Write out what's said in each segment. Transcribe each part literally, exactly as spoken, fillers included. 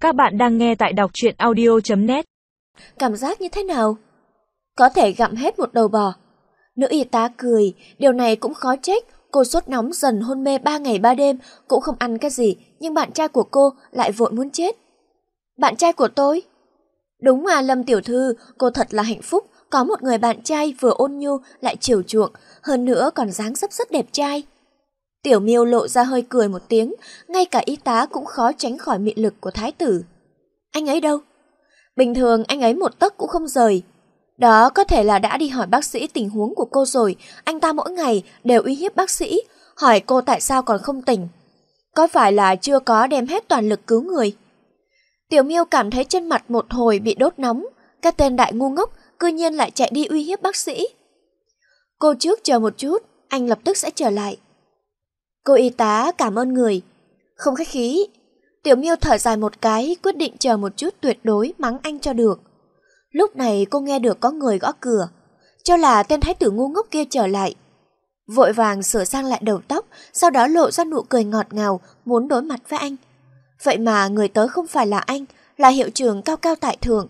Các bạn đang nghe tại đọc truyện audio chấm net. Cảm giác như thế nào? Có thể gặm hết một đầu bò. Nữ y tá cười, điều này cũng khó trách. Cô sốt nóng dần hôn mê ba ngày ba đêm, cũng không ăn cái gì, nhưng bạn trai của cô lại vội muốn chết. Bạn trai của tôi? Đúng à Lâm tiểu thư, cô thật là hạnh phúc, có một người bạn trai vừa ôn nhu lại chiều chuộng, hơn nữa còn dáng dấp rất đẹp trai. Tiểu Miêu lộ ra hơi cười một tiếng, ngay cả y tá cũng khó tránh khỏi mị lực của thái tử. Anh ấy đâu? Bình thường anh ấy một tấc cũng không rời. Đó có thể là đã đi hỏi bác sĩ tình huống của cô rồi, anh ta mỗi ngày đều uy hiếp bác sĩ, hỏi cô tại sao còn không tỉnh. Có phải là chưa có đem hết toàn lực cứu người? Tiểu Miêu cảm thấy trên mặt một hồi bị đốt nóng, cái tên đại ngu ngốc cư nhiên lại chạy đi uy hiếp bác sĩ. Cô trước chờ một chút, anh lập tức sẽ trở lại. Cô y tá cảm ơn người. Không khách khí. Tiểu Miêu thở dài một cái, quyết định chờ một chút tuyệt đối mắng anh cho được. Lúc này cô nghe được có người gõ cửa, cho là tên thái tử ngu ngốc kia trở lại. Vội vàng sửa sang lại đầu tóc, sau đó lộ ra nụ cười ngọt ngào, muốn đối mặt với anh. Vậy mà người tới không phải là anh, là hiệu trưởng cao cao tại thượng.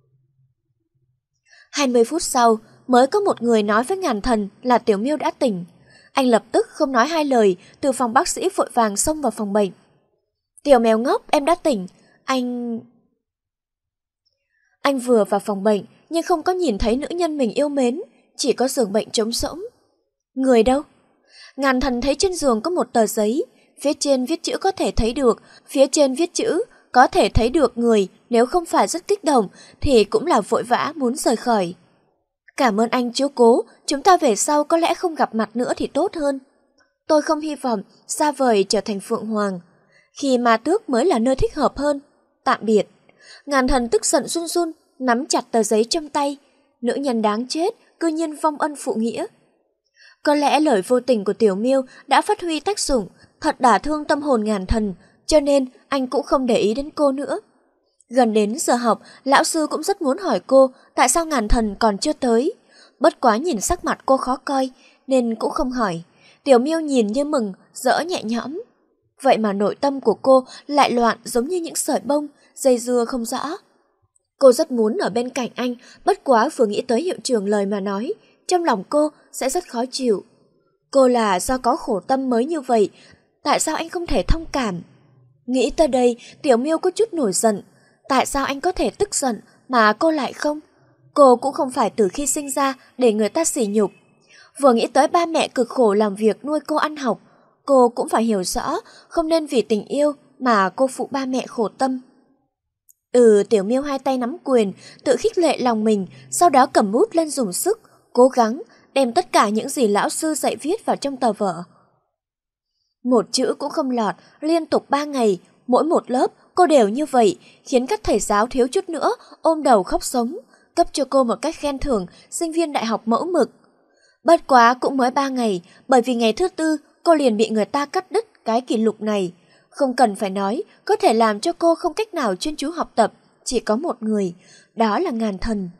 hai mươi phút sau, mới có một người nói với Ngàn Thần là Tiểu Miêu đã tỉnh. Anh lập tức không nói hai lời, từ phòng bác sĩ vội vàng xông vào phòng bệnh. Tiểu mèo ngốc, em đã tỉnh. Anh... Anh vừa vào phòng bệnh, nhưng không có nhìn thấy nữ nhân mình yêu mến, chỉ có giường bệnh trống rỗng. Người đâu? Ngàn Thần thấy trên giường có một tờ giấy, phía trên viết chữ có thể thấy được, phía trên viết chữ có thể thấy được người, nếu không phải rất kích động thì cũng là vội vã muốn rời khỏi. Cảm ơn anh chiếu cố, chúng ta về sau có lẽ không gặp mặt nữa thì tốt hơn. Tôi không hy vọng xa vời trở thành Phượng Hoàng. Khi Ma Tước mới là nơi thích hợp hơn. Tạm biệt. Ngàn Thần tức giận run run, nắm chặt tờ giấy trong tay. Nữ nhân đáng chết, cư nhiên vong ân phụ nghĩa. Có lẽ lời vô tình của Tiểu Miêu đã phát huy tác dụng, thật đả thương tâm hồn Ngàn Thần, cho nên anh cũng không để ý đến cô nữa. Gần đến giờ học, lão sư cũng rất muốn hỏi cô tại sao Ngàn Thần còn chưa tới. Bất quá nhìn sắc mặt cô khó coi, nên cũng không hỏi. Tiểu Miêu nhìn như mừng, dỡ nhẹ nhõm. Vậy mà nội tâm của cô lại loạn giống như những sợi bông, dây dưa không rõ. Cô rất muốn ở bên cạnh anh, bất quá vừa nghĩ tới hiệu trưởng lời mà nói, trong lòng cô sẽ rất khó chịu. Cô là do có khổ tâm mới như vậy, tại sao anh không thể thông cảm? Nghĩ tới đây, Tiểu Miêu có chút nổi giận. Tại sao anh có thể tức giận mà cô lại không? Cô cũng không phải từ khi sinh ra để người ta sỉ nhục. Vừa nghĩ tới ba mẹ cực khổ làm việc nuôi cô ăn học, cô cũng phải hiểu rõ không nên vì tình yêu mà cô phụ ba mẹ khổ tâm. Ừ, Tiểu Miêu hai tay nắm quyền, tự khích lệ lòng mình, sau đó cầm bút lên dùng sức, cố gắng đem tất cả những gì lão sư dạy viết vào trong tờ vở. Một chữ cũng không lọt, liên tục ba ngày, mỗi một lớp cô đều như vậy, khiến các thầy giáo thiếu chút nữa ôm đầu khóc sống, cấp cho cô một cách khen thưởng sinh viên đại học mẫu mực. Bất quá cũng mới ba ngày, bởi vì ngày thứ tư cô liền bị người ta cắt đứt cái kỷ lục này. Không cần phải nói, có thể làm cho cô không cách nào chuyên chú học tập, chỉ có một người, đó là Ngàn Thần.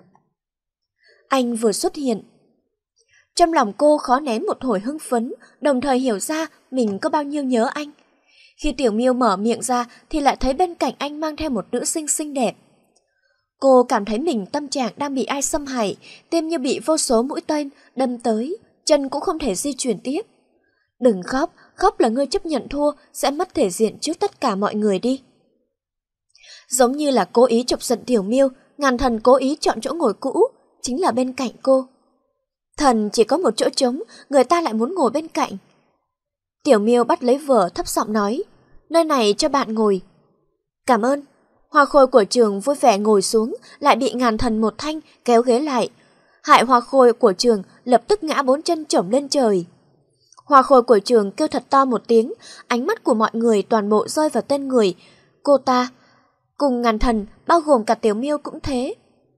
Anh vừa xuất hiện. Trong lòng cô khó nén một hồi hưng phấn, đồng thời hiểu ra mình có bao nhiêu nhớ anh. Khi Tiểu Miêu mở miệng ra thì lại thấy bên cạnh anh mang theo một nữ sinh xinh đẹp. Cô cảm thấy mình tâm trạng đang bị ai xâm hại, tim như bị vô số mũi tên đâm tới, chân cũng không thể di chuyển tiếp. Đừng khóc, khóc là ngươi chấp nhận thua, sẽ mất thể diện trước tất cả mọi người đi. Giống như là cố ý chọc giận Tiểu Miêu, Ngàn Thần cố ý chọn chỗ ngồi cũ, chính là bên cạnh cô. Thần chỉ có một chỗ trống, người ta lại muốn ngồi bên cạnh. Tiểu Miêu bắt lấy vở thấp giọng nói, nơi này cho bạn ngồi. Cảm ơn. Hoa khôi của trường vui vẻ ngồi xuống, lại bị Ngàn Thần một thanh kéo ghế lại. Hại hoa khôi của trường lập tức ngã bốn chân chổng lên trời. Hoa khôi của trường kêu thật to một tiếng, ánh mắt của mọi người toàn bộ rơi vào tên người. Cô ta, cùng Ngàn Thần, bao gồm cả Tiểu Miêu cũng thế.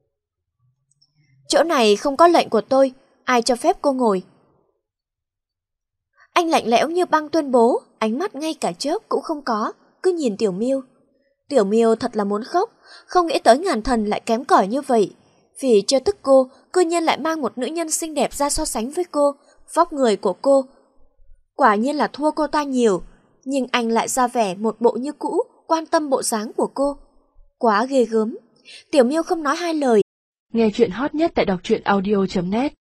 Chỗ này không có lệnh của tôi, ai cho phép cô ngồi? Anh lạnh lẽo như băng tuyên bố, ánh mắt ngay cả chớp cũng không có, cứ nhìn Tiểu Miêu. Tiểu Miêu thật là muốn khóc, không nghĩ tới Ngàn Thần lại kém cỏi như vậy. Vì chưa tức cô, cư nhiên lại mang một nữ nhân xinh đẹp ra so sánh với cô, vóc người của cô. Quả nhiên là thua cô ta nhiều, nhưng anh lại ra vẻ một bộ như cũ, quan tâm bộ dáng của cô. Quá ghê gớm. Tiểu Miêu không nói hai lời. Nghe chuyện hot nhất tại đọc truyện audio chấm net